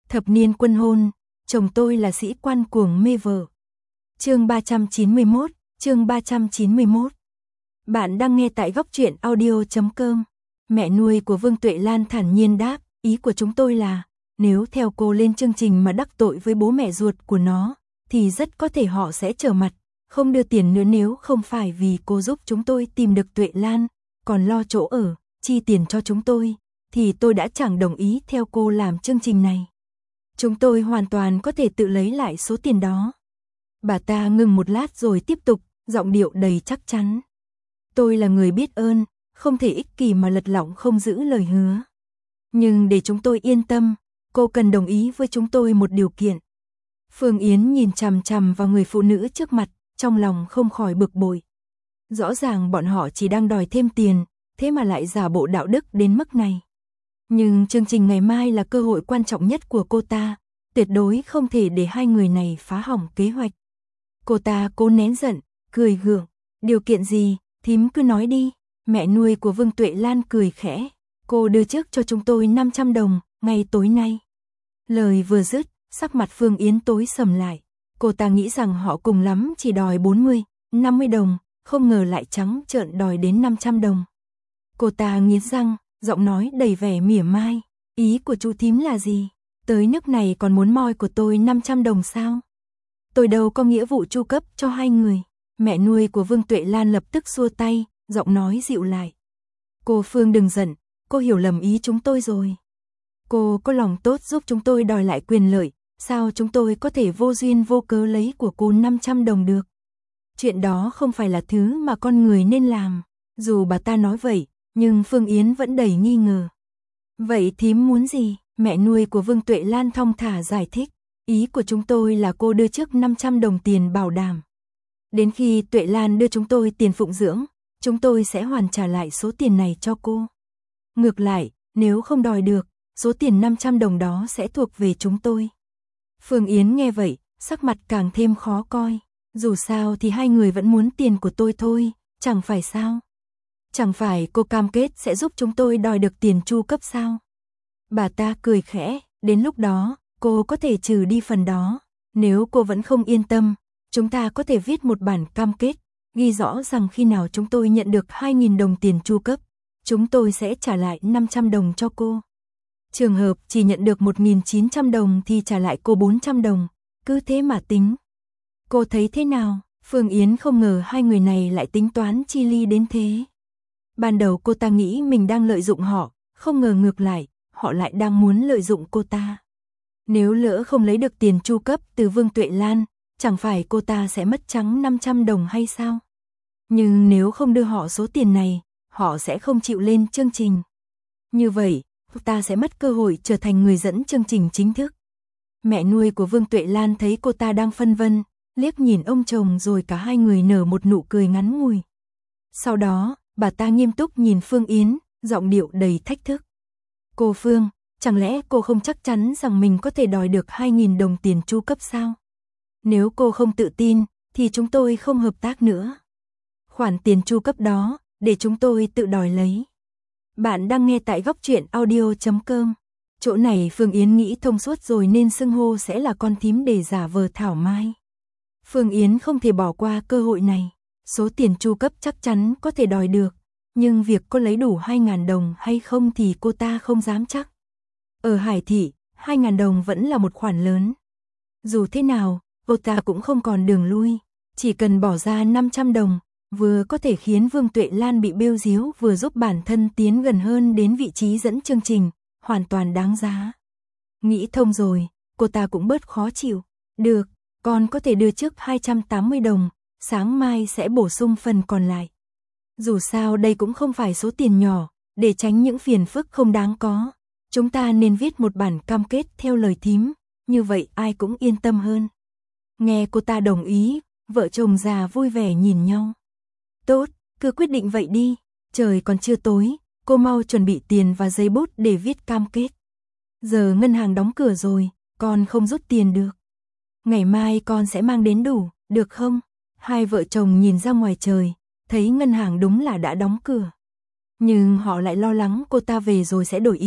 Thập niên quân hôn, chồng tôi là sĩ quan cuồng mê vợ. Chương 391. Bạn đang nghe tại góc truyện audio.com. Mẹ nuôi của Vương Tuệ Lan thản nhiên đáp, ý của chúng tôi là, nếu theo cô lên chương trình mà đắc tội với bố mẹ ruột của nó, thì rất có thể họ sẽ trở mặt, không đưa tiền nữa. Nếu không phải vì cô giúp chúng tôi tìm được Tuệ Lan, còn lo chỗ ở, chi tiền cho chúng tôi, thì tôi đã chẳng đồng ý theo cô làm chương trình này. Chúng tôi hoàn toàn có thể tự lấy lại số tiền đó. Bà ta ngừng một lát rồi tiếp tục, giọng điệu đầy chắc chắn. Tôi là người biết ơn, không thể ích kỷ mà lật lọng không giữ lời hứa. Nhưng để chúng tôi yên tâm, cô cần đồng ý với chúng tôi một điều kiện. Phương Yến nhìn chằm chằm vào người phụ nữ trước mặt, trong lòng không khỏi bực bội. Rõ ràng bọn họ chỉ đang đòi thêm tiền, thế mà lại giả bộ đạo đức đến mức này. Nhưng chương trình ngày mai là cơ hội quan trọng nhất của cô ta, tuyệt đối không thể để hai người này phá hỏng kế hoạch. Cô ta cố nén giận, cười gượng. Điều kiện gì, thím cứ nói đi. Mẹ nuôi của Vương Tuệ Lan cười khẽ. Cô đưa trước cho chúng tôi 500 đồng, ngay tối nay. Lời vừa dứt, sắc mặt Phương Yến tối sầm lại. Cô ta nghĩ rằng họ cùng lắm chỉ đòi 40, 50 đồng, không ngờ lại trắng trợn đòi đến 500 đồng. Cô ta nghiến răng, giọng nói đầy vẻ mỉa mai. Ý của chú thím là gì? Tới nước này còn muốn moi của tôi 500 đồng sao? Tôi đâu có nghĩa vụ chu cấp cho hai người. Mẹ nuôi của Vương Tuệ Lan lập tức xua tay, giọng nói dịu lại. Cô Phương đừng giận, cô hiểu lầm ý chúng tôi rồi. Cô có lòng tốt giúp chúng tôi đòi lại quyền lợi, sao chúng tôi có thể vô duyên vô cớ lấy của cô 500 đồng được? Chuyện đó không phải là thứ mà con người nên làm. Dù bà ta nói vậy, nhưng Phương Yến vẫn đầy nghi ngờ. Vậy thím muốn gì? Mẹ nuôi của Vương Tuệ Lan thong thả giải thích. Ý của chúng tôi là cô đưa trước 500 đồng tiền bảo đảm. Đến khi Tuệ Lan đưa chúng tôi tiền phụng dưỡng, chúng tôi sẽ hoàn trả lại số tiền này cho cô. Ngược lại, nếu không đòi được, số tiền 500 đồng đó sẽ thuộc về chúng tôi. Phương Yến nghe vậy, sắc mặt càng thêm khó coi. Dù sao thì hai người vẫn muốn tiền của tôi thôi, chẳng phải sao? Chẳng phải cô cam kết sẽ giúp chúng tôi đòi được tiền chu cấp sao? Bà ta cười khẽ, đến lúc đó, cô có thể trừ đi phần đó. Nếu cô vẫn không yên tâm, chúng ta có thể viết một bản cam kết, ghi rõ rằng khi nào chúng tôi nhận được 2.000 đồng tiền chu cấp, chúng tôi sẽ trả lại 500 đồng cho cô. Trường hợp chỉ nhận được 1.900 đồng thì trả lại cô 400 đồng, cứ thế mà tính. Cô thấy thế nào? Phương Yến không ngờ hai người này lại tính toán chi ly đến thế. Ban đầu cô ta nghĩ mình đang lợi dụng họ, không ngờ ngược lại, họ lại đang muốn lợi dụng cô ta. Nếu lỡ không lấy được tiền chu cấp từ Vương Tuệ Lan, chẳng phải cô ta sẽ mất trắng 500 đồng hay sao? Nhưng nếu không đưa họ số tiền này, họ sẽ không chịu lên chương trình. Như vậy, cô ta sẽ mất cơ hội trở thành người dẫn chương trình chính thức. Mẹ nuôi của Vương Tuệ Lan thấy cô ta đang phân vân, liếc nhìn ông chồng rồi cả hai người nở một nụ cười ngắn ngủi. Sau đó, bà ta nghiêm túc nhìn Phương Yến, giọng điệu đầy thách thức. Cô Phương, chẳng lẽ cô không chắc chắn rằng mình có thể đòi được 2.000 đồng tiền chu cấp sao? Nếu cô không tự tin, thì chúng tôi không hợp tác nữa. Khoản tiền chu cấp đó, để chúng tôi tự đòi lấy. Bạn đang nghe tại góc truyện audio.com. Chỗ này Phương Yến nghĩ thông suốt rồi nên xưng hô sẽ là con thím để giả vờ thảo mai. Phương Yến không thể bỏ qua cơ hội này. Số tiền chu cấp chắc chắn có thể đòi được, nhưng việc cô lấy đủ 2.000 đồng hay không thì cô ta không dám chắc. Ở Hải Thị, 2.000 đồng vẫn là một khoản lớn. Dù thế nào, cô ta cũng không còn đường lui. Chỉ cần bỏ ra 500 đồng, vừa có thể khiến Vương Tuệ Lan bị bêu díu, vừa giúp bản thân tiến gần hơn đến vị trí dẫn chương trình, hoàn toàn đáng giá. Nghĩ thông rồi, cô ta cũng bớt khó chịu. Được, con có thể đưa trước 280 đồng, sáng mai sẽ bổ sung phần còn lại. Dù sao đây cũng không phải số tiền nhỏ, để tránh những phiền phức không đáng có. Chúng ta nên viết một bản cam kết theo lời thím, như vậy ai cũng yên tâm hơn. Nghe cô ta đồng ý, vợ chồng già vui vẻ nhìn nhau. Tốt, cứ quyết định vậy đi, trời còn chưa tối, cô mau chuẩn bị tiền và giấy bút để viết cam kết. Giờ ngân hàng đóng cửa rồi, con không rút tiền được. Ngày mai con sẽ mang đến đủ, được không? Hai vợ chồng nhìn ra ngoài trời, thấy ngân hàng đúng là đã đóng cửa. Nhưng họ lại lo lắng cô ta về rồi sẽ đổi ý,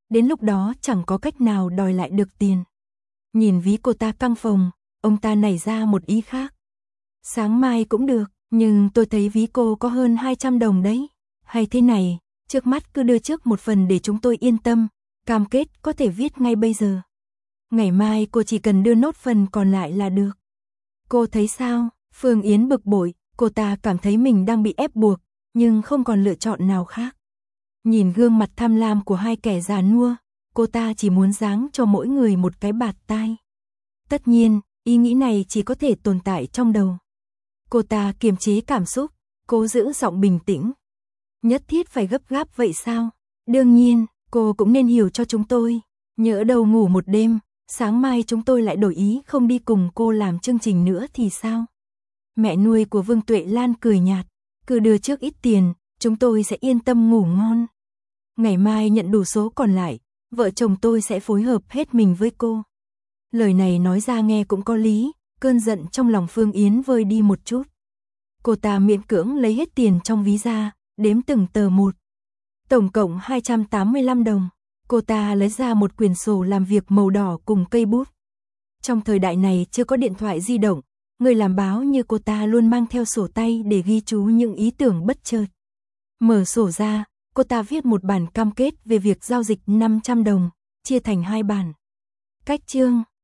đến lúc đó chẳng có cách nào đòi lại được tiền. Nhìn ví cô ta căng phồng, ông ta nảy ra một ý khác. Sáng mai cũng được, nhưng tôi thấy ví cô có hơn 200 đồng đấy. Hay thế này, trước mắt cứ đưa trước một phần để chúng tôi yên tâm, cam kết có thể viết ngay bây giờ. Ngày mai cô chỉ cần đưa nốt phần còn lại là được. Cô thấy sao? Phương Yến bực bội, cô ta cảm thấy mình đang bị ép buộc, nhưng không còn lựa chọn nào khác. Nhìn gương mặt tham lam của hai kẻ già nua, cô ta chỉ muốn giáng cho mỗi người một cái bạt tai. Tất nhiên, ý nghĩ này chỉ có thể tồn tại trong đầu. Cô ta kiềm chế cảm xúc, cố giữ giọng bình tĩnh. Nhất thiết phải gấp gáp vậy sao? Đương nhiên, cô cũng nên hiểu cho chúng tôi. Nhỡ đâu ngủ một đêm, sáng mai chúng tôi lại đổi ý không đi cùng cô làm chương trình nữa thì sao? Mẹ nuôi của Vương Tuệ Lan cười nhạt, cứ đưa trước ít tiền, chúng tôi sẽ yên tâm ngủ ngon. Ngày mai nhận đủ số còn lại, vợ chồng tôi sẽ phối hợp hết mình với cô. Lời này nói ra nghe cũng có lý, cơn giận trong lòng Phương Yến vơi đi một chút. Cô ta miễn cưỡng lấy hết tiền trong ví ra, đếm từng tờ một. Tổng cộng 285 đồng. Cô ta lấy ra một quyển sổ làm việc màu đỏ cùng cây bút. Trong thời đại này chưa có điện thoại di động, người làm báo như cô ta luôn mang theo sổ tay để ghi chú những ý tưởng bất chợt. Mở sổ ra, cô ta viết một bản cam kết về việc giao dịch 500 đồng, chia thành 2 bản. Cách chương,